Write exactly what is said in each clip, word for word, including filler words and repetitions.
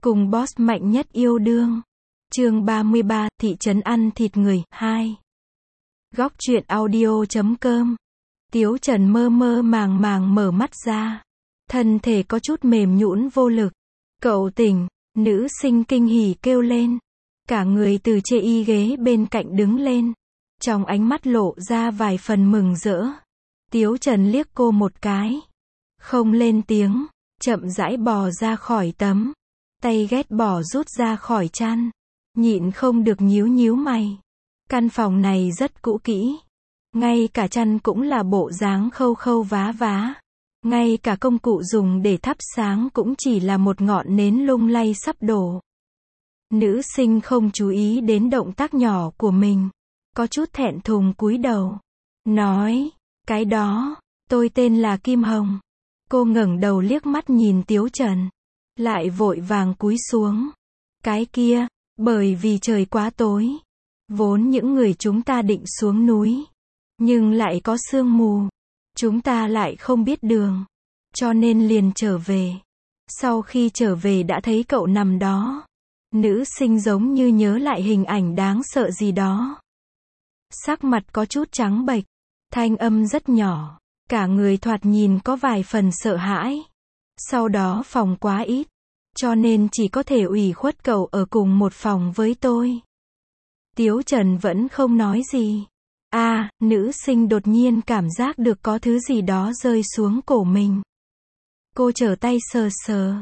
Cùng boss mạnh nhất yêu đương. Chương ba mươi ba, thị trấn ăn thịt người, hai. Góc truyện audio chấm com. Tiếu Trần mơ mơ màng màng mở mắt ra. Thân thể có chút mềm nhũn vô lực. Cậu tỉnh, nữ sinh kinh hỉ kêu lên. Cả người từ chê y ghế bên cạnh đứng lên. Trong ánh mắt lộ ra vài phần mừng rỡ. Tiếu Trần liếc cô một cái. Không lên tiếng, chậm rãi bò ra khỏi tấm. Tay ghét bỏ rút ra khỏi chăn. Nhịn không được nhíu nhíu mày. Căn phòng này rất cũ kỹ. Ngay cả chăn cũng là bộ dáng khâu khâu vá vá. Ngay cả công cụ dùng để thắp sáng cũng chỉ là một ngọn nến lung lay sắp đổ. Nữ sinh không chú ý đến động tác nhỏ của mình. Có chút thẹn thùng cúi đầu. Nói, cái đó, tôi tên là Kim Hồng. Cô ngẩng đầu liếc mắt nhìn Tiếu Trần. Lại vội vàng cúi xuống. Cái kia, bởi vì trời quá tối. Vốn những người chúng ta định xuống núi. Nhưng lại có sương mù. Chúng ta lại không biết đường. Cho nên liền trở về. Sau khi trở về đã thấy cậu nằm đó. Nữ sinh giống như nhớ lại hình ảnh đáng sợ gì đó. Sắc mặt có chút trắng bệch. Thanh âm rất nhỏ. Cả người thoạt nhìn có vài phần sợ hãi. Sau đó phòng quá ít. Cho nên chỉ có thể ủy khuất cậu ở cùng một phòng với tôi. Tiếu Trần vẫn không nói gì. À, nữ sinh đột nhiên cảm giác được có thứ gì đó rơi xuống cổ mình. Cô trở tay sờ sờ.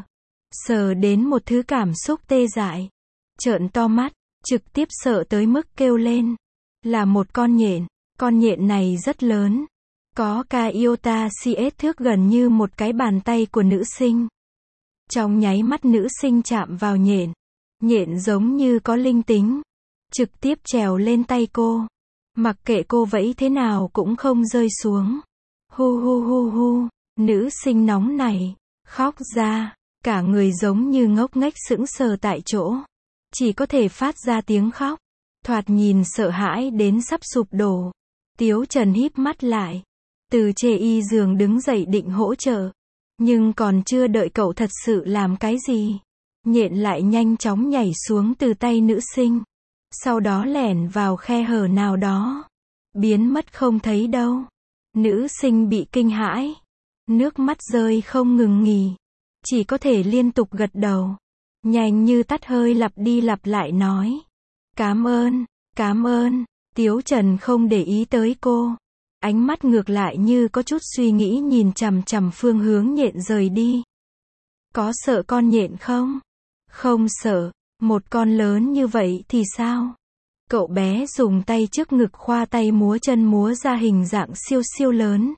Sờ đến một thứ cảm xúc tê dại. Trợn to mắt, trực tiếp sợ tới mức kêu lên. Là một con nhện. Con nhện này rất lớn. Có ca iota cs thước gần như một cái bàn tay của nữ sinh. Trong nháy mắt nữ sinh chạm vào nhện. Nhện giống như có linh tính. Trực tiếp trèo lên tay cô. Mặc kệ cô vẫy thế nào cũng không rơi xuống. Hu hu hu hu. Nữ sinh nóng này. Khóc ra. Cả người giống như ngốc nghếch sững sờ tại chỗ. Chỉ có thể phát ra tiếng khóc. Thoạt nhìn sợ hãi đến sắp sụp đổ. Tiếu Trần híp mắt lại. Từ chê y giường đứng dậy định hỗ trợ. Nhưng còn chưa đợi cậu thật sự làm cái gì. Nhện lại nhanh chóng nhảy xuống từ tay nữ sinh. Sau đó lẻn vào khe hở nào đó. Biến mất không thấy đâu. Nữ sinh bị kinh hãi. Nước mắt rơi không ngừng nghỉ. Chỉ có thể liên tục gật đầu. Nhanh như tắt hơi lặp đi lặp lại nói. Cám ơn, cám ơn. Tiếu Trần không để ý tới cô. Ánh mắt ngược lại như có chút suy nghĩ nhìn chằm chằm phương hướng nhện rời đi. Có sợ con nhện không? Không sợ. Một con lớn như vậy thì sao? Cậu bé dùng tay trước ngực khoa tay múa chân múa ra hình dạng siêu siêu lớn.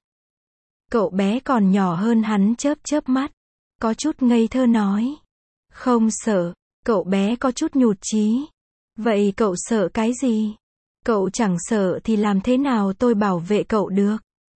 Cậu bé còn nhỏ hơn hắn chớp chớp mắt. Có chút ngây thơ nói. Không sợ. Cậu bé có chút nhụt chí. Vậy cậu sợ cái gì? Cậu chẳng sợ thì làm thế nào tôi bảo vệ cậu được?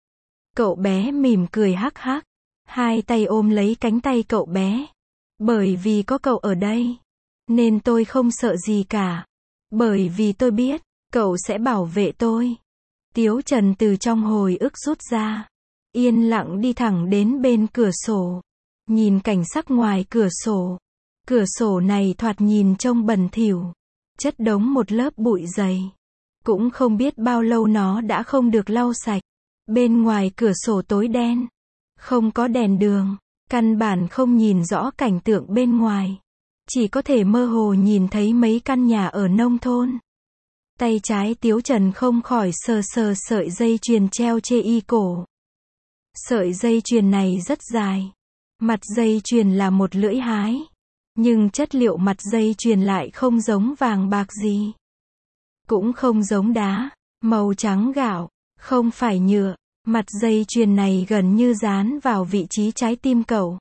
Cậu bé mỉm cười hắc hắc. Hai tay ôm lấy cánh tay cậu bé. Bởi vì có cậu ở đây. Nên tôi không sợ gì cả. Bởi vì tôi biết, cậu sẽ bảo vệ tôi. Tiếu Trần từ trong hồi ức rút ra. Yên lặng đi thẳng đến bên cửa sổ. Nhìn cảnh sắc ngoài cửa sổ. Cửa sổ này thoạt nhìn trông bẩn thỉu. Chất đống một lớp bụi dày. Cũng không biết bao lâu nó đã không được lau sạch. Bên ngoài cửa sổ tối đen. Không có đèn đường. Căn bản không nhìn rõ cảnh tượng bên ngoài. Chỉ có thể mơ hồ nhìn thấy mấy căn nhà ở nông thôn. Tay trái Tiếu Trần không khỏi sờ sờ sợi dây chuyền treo chê y cổ. Sợi dây chuyền này rất dài. Mặt dây chuyền là một lưỡi hái. Nhưng chất liệu mặt dây chuyền lại không giống vàng bạc gì. Cũng không giống đá. Màu trắng gạo. Không phải nhựa. Mặt dây chuyền này gần như dán vào vị trí trái tim cậu.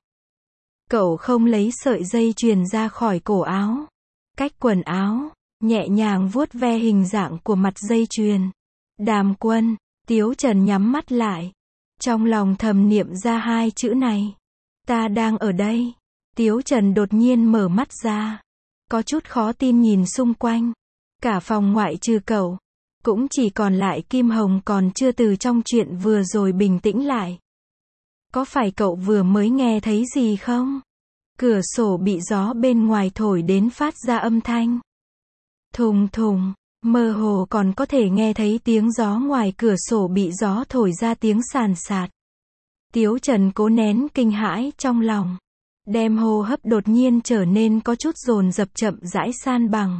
Cậu không lấy sợi dây chuyền ra khỏi cổ áo. Cách quần áo. Nhẹ nhàng vuốt ve hình dạng của mặt dây chuyền. Đàm Quân. Tiếu Trần nhắm mắt lại. Trong lòng thầm niệm ra hai chữ này. Ta đang ở đây. Tiếu Trần đột nhiên mở mắt ra. Có chút khó tin nhìn xung quanh. Cả phòng ngoại trừ cậu. Cũng chỉ còn lại Kim Hồng còn chưa từ trong chuyện vừa rồi bình tĩnh lại. Có phải cậu vừa mới nghe thấy gì không? Cửa sổ bị gió bên ngoài thổi đến phát ra âm thanh. Thùng thùng, mơ hồ còn có thể nghe thấy tiếng gió ngoài cửa sổ bị gió thổi ra tiếng sàn sạt. Tiếu Trần cố nén kinh hãi trong lòng. Đem hô hấp đột nhiên trở nên có chút dồn dập chậm rãi san bằng.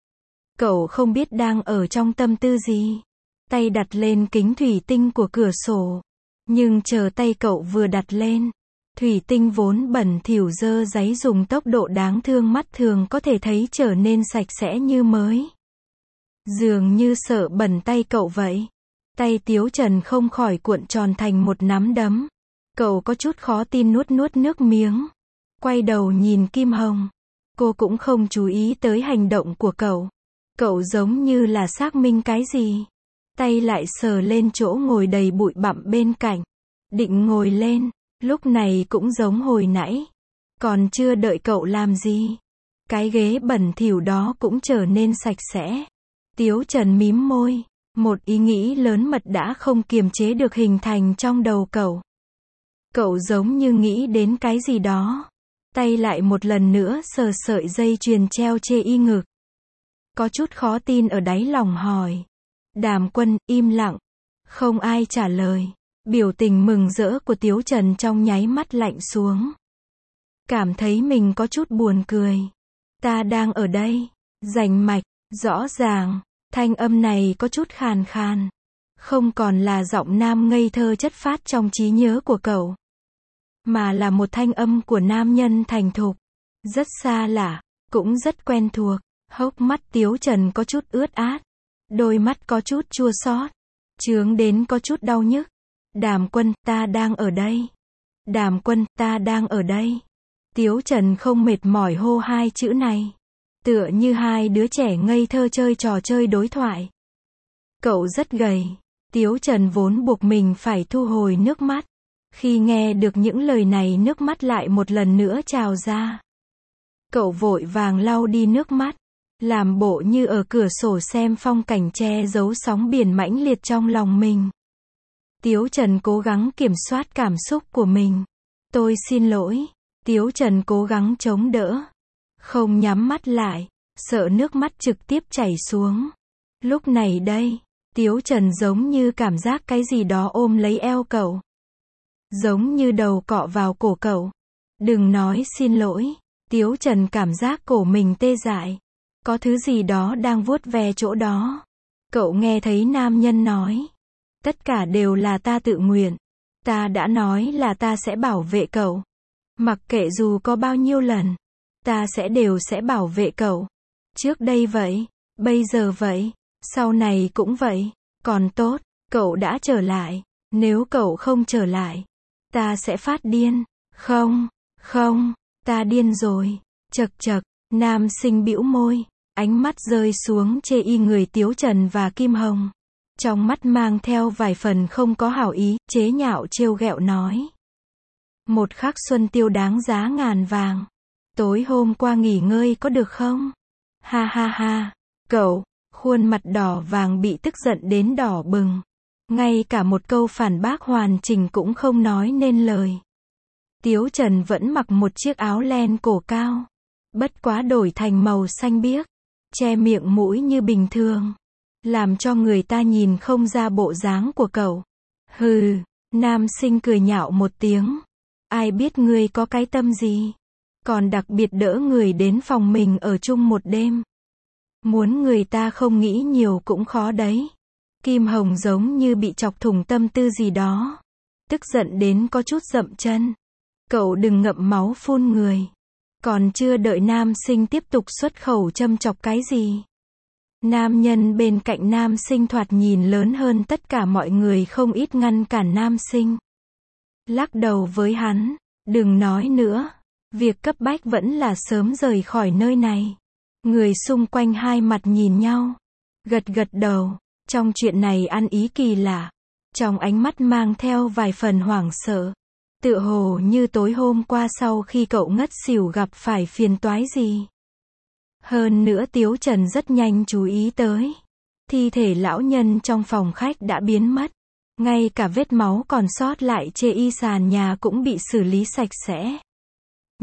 Cậu không biết đang ở trong tâm tư gì. Tay đặt lên kính thủy tinh của cửa sổ. Nhưng chờ tay cậu vừa đặt lên, thủy tinh vốn bẩn thỉu dơ dáy dùng tốc độ đáng thương mắt thường có thể thấy trở nên sạch sẽ như mới. Dường như sợ bẩn tay cậu vậy. Tay Tiếu Trần không khỏi cuộn tròn thành một nắm đấm. Cậu có chút khó tin nuốt nuốt nước miếng. Quay đầu nhìn Kim Hồng. Cô cũng không chú ý tới hành động của cậu. Cậu giống như là xác minh cái gì. Tay lại sờ lên chỗ ngồi đầy bụi bặm bên cạnh. Định ngồi lên, lúc này cũng giống hồi nãy. Còn chưa đợi cậu làm gì. Cái ghế bẩn thỉu đó cũng trở nên sạch sẽ. Tiếu Trần mím môi. Một ý nghĩ lớn mật đã không kiềm chế được hình thành trong đầu cậu. Cậu giống như nghĩ đến cái gì đó. Tay lại một lần nữa sờ sợi dây chuyền treo chê y ngực. Có chút khó tin ở đáy lòng hỏi. Đàm Quân, im lặng. Không ai trả lời. Biểu tình mừng rỡ của Tiếu Trần trong nháy mắt lạnh xuống. Cảm thấy mình có chút buồn cười. Ta đang ở đây. Rành mạch, rõ ràng. Thanh âm này có chút khàn khàn. Không còn là giọng nam ngây thơ chất phát trong trí nhớ của cậu. Mà là một thanh âm của nam nhân thành thục. Rất xa lạ, cũng rất quen thuộc. Hốc mắt Tiếu Trần có chút ướt át. Đôi mắt có chút chua xót. Chướng đến có chút đau nhức. Đàm Quân, ta đang ở đây. Đàm Quân, ta đang ở đây. Tiếu Trần không mệt mỏi hô hai chữ này. Tựa như hai đứa trẻ ngây thơ chơi trò chơi đối thoại. Cậu rất gầy. Tiếu Trần vốn buộc mình phải thu hồi nước mắt. Khi nghe được những lời này nước mắt lại một lần nữa trào ra. Cậu vội vàng lau đi nước mắt. Làm bộ như ở cửa sổ xem phong cảnh che giấu sóng biển mãnh liệt trong lòng mình. Tiếu Trần cố gắng kiểm soát cảm xúc của mình. Tôi xin lỗi. Tiếu Trần cố gắng chống đỡ. Không nhắm mắt lại. Sợ nước mắt trực tiếp chảy xuống. Lúc này đây, Tiếu Trần giống như cảm giác cái gì đó ôm lấy eo cậu. Giống như đầu cọ vào cổ cậu. Đừng nói xin lỗi. Tiếu Trần cảm giác cổ mình tê dại. Có thứ gì đó đang vuốt ve chỗ đó. Cậu nghe thấy nam nhân nói. Tất cả đều là ta tự nguyện. Ta đã nói là ta sẽ bảo vệ cậu. Mặc kệ dù có bao nhiêu lần. Ta sẽ đều sẽ bảo vệ cậu. Trước đây vậy. Bây giờ vậy. Sau này cũng vậy. Còn tốt, cậu đã trở lại. Nếu cậu không trở lại. Ta sẽ phát điên. Không, không, ta điên rồi. Chật chật, nam sinh bĩu môi. Ánh mắt rơi xuống chê y người Tiếu Trần và Kim Hồng. Trong mắt mang theo vài phần không có hảo ý, chế nhạo trêu ghẹo nói. Một khắc xuân tiêu đáng giá ngàn vàng. Tối hôm qua nghỉ ngơi có được không? Ha ha ha. Cậu, khuôn mặt đỏ vàng bị tức giận đến đỏ bừng. Ngay cả một câu phản bác hoàn chỉnh cũng không nói nên lời. Tiếu Trần vẫn mặc một chiếc áo len cổ cao. Bất quá đổi thành màu xanh biếc. Che miệng mũi như bình thường. Làm cho người ta nhìn không ra bộ dáng của cậu. Hừ, nam sinh cười nhạo một tiếng. Ai biết ngươi có cái tâm gì? Còn đặc biệt đỡ người đến phòng mình ở chung một đêm. Muốn người ta không nghĩ nhiều cũng khó đấy. Kim Hồng giống như bị chọc thủng tâm tư gì đó. Tức giận đến có chút dậm chân. Cậu đừng ngậm máu phun người. Còn chưa đợi nam sinh tiếp tục xuất khẩu châm chọc cái gì. Nam nhân bên cạnh nam sinh thoạt nhìn lớn hơn tất cả mọi người không ít ngăn cản nam sinh. Lắc đầu với hắn. Đừng nói nữa. Việc cấp bách vẫn là sớm rời khỏi nơi này. Người xung quanh hai mặt nhìn nhau. Gật gật đầu. Trong chuyện này ăn ý kỳ lạ. Trong ánh mắt mang theo vài phần hoảng sợ. Tựa hồ như tối hôm qua sau khi cậu ngất xỉu gặp phải phiền toái gì. Hơn nữa Tiếu Trần rất nhanh chú ý tới. Thi thể lão nhân trong phòng khách đã biến mất. Ngay cả vết máu còn sót lại trên y sàn nhà cũng bị xử lý sạch sẽ.